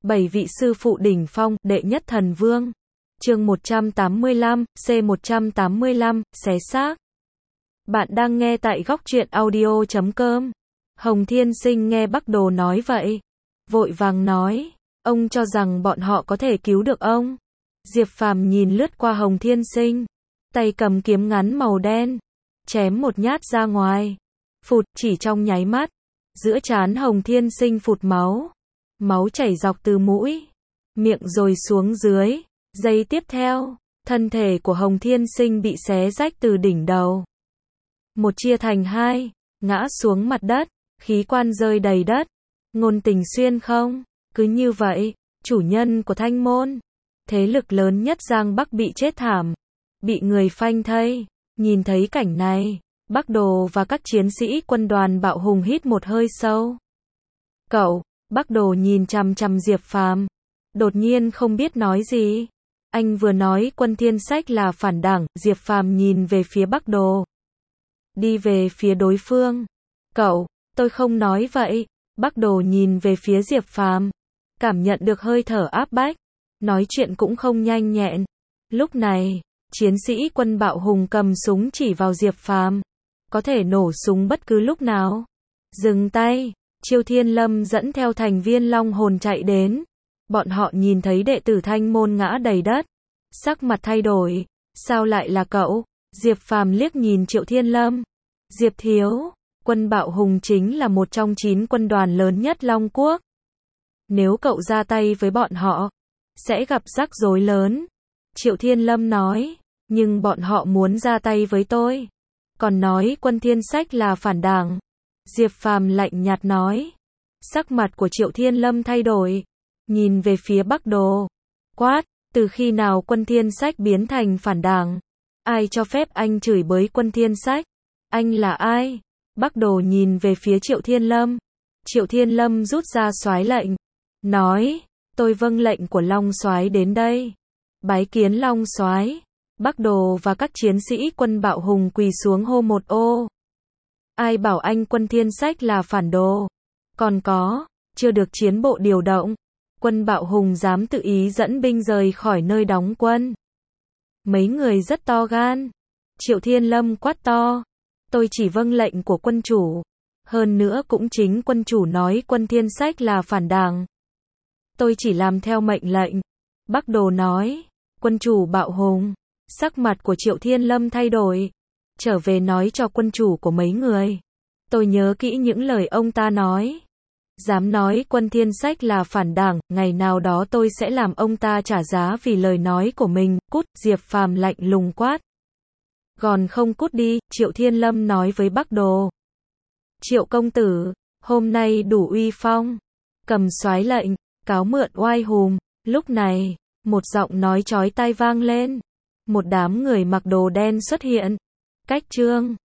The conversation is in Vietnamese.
7 vị sư phụ đỉnh phong, đệ nhất thần vương. Chương 185, C185, xé xác. Bạn đang nghe tại góc truyện audio.com. Hồng Thiên Sinh nghe Bắc Đồ nói vậy, vội vàng nói, ông cho rằng bọn họ có thể cứu được ông? Diệp Phàm nhìn lướt qua Hồng Thiên Sinh, tay cầm kiếm ngắn màu đen, chém một nhát ra ngoài. Phụt, chỉ trong nháy mắt, giữa trán Hồng Thiên Sinh phụt máu. Máu chảy dọc từ mũi, miệng rồi xuống dưới. Giây tiếp theo, thân thể của Hồng Thiên Sinh bị xé rách từ đỉnh đầu. Một chia thành hai, ngã xuống mặt đất, khí quan rơi đầy đất. Ngôn Tình Xuyên không? Cứ như vậy, chủ nhân của Thanh Môn, thế lực lớn nhất Giang Bắc bị chết thảm, bị người phanh thây. Nhìn thấy cảnh này, Bắc Đồ và các chiến sĩ quân đoàn Bạo Hùng hít một hơi sâu. Cậu, Bắc Đồ nhìn chằm chằm Diệp Phàm, đột nhiên không biết nói gì. Anh vừa nói Quân Thiên Sách là phản đảng, Diệp Phàm nhìn về phía Bắc Đồ, đi về phía đối phương. Cậu, tôi không nói vậy. Bắc Đồ nhìn về phía Diệp Phàm, cảm nhận được hơi thở áp bách, nói chuyện cũng không nhanh nhẹn. Lúc này, chiến sĩ quân Bạo Hùng cầm súng chỉ vào Diệp Phàm, có thể nổ súng bất cứ lúc nào. Dừng tay. Chiêu Thiên Lâm dẫn theo thành viên Long Hồn chạy đến. Bọn họ nhìn thấy đệ tử Thanh Môn ngã đầy đất, sắc mặt thay đổi. Sao lại là cậu? Diệp Phàm liếc nhìn Triệu Thiên Lâm. Diệp thiếu, quân Bạo Hùng chính là một trong 9 quân đoàn lớn nhất Long Quốc. Nếu cậu ra tay với bọn họ, sẽ gặp rắc rối lớn. Triệu Thiên Lâm nói, nhưng bọn họ muốn ra tay với tôi, còn nói Quân Thiên Sách là phản đảng. Diệp Phàm lạnh nhạt nói. Sắc mặt của Triệu Thiên Lâm thay đổi, nhìn về phía Bắc Đồ, quát, từ khi nào Quân Thiên Sách biến thành phản đảng? Ai cho phép anh chửi bới Quân Thiên Sách? Anh là ai? Bắc Đồ nhìn về phía Triệu Thiên Lâm. Triệu Thiên Lâm rút ra soái lệnh, nói, tôi vâng lệnh của Long soái đến đây. Bái kiến Long soái. Bắc Đồ và các chiến sĩ quân Bạo Hùng quỳ xuống hô một ô. Ai bảo anh Quân Thiên Sách là phản đồ? Còn có, chưa được chiến bộ điều động, quân Bạo Hùng dám tự ý dẫn binh rời khỏi nơi đóng quân. Mấy người rất to gan. Triệu Thiên Lâm quát to, tôi chỉ vâng lệnh của quân chủ, hơn nữa cũng chính quân chủ nói Quân Thiên Sách là phản đảng. Tôi chỉ làm theo mệnh lệnh. Bắc Đồ nói. Quân chủ Bạo Hùng. Sắc mặt của Triệu Thiên Lâm thay đổi, trở về nói cho quân chủ của mấy người, tôi nhớ kỹ những lời ông ta nói. Dám nói Quân Thiên Sách là phản đảng, ngày nào đó tôi sẽ làm ông ta trả giá vì lời nói của mình. Cút. Diệp Phàm lạnh lùng quát. Còn không cút đi. Triệu Thiên Lâm nói với Bắc Đồ. Triệu công tử, hôm nay đủ uy phong, cầm soái lệnh, cáo mượn oai hùng. Lúc này, một giọng nói chói tai vang lên. Một đám người mặc đồ đen xuất hiện. Cách chương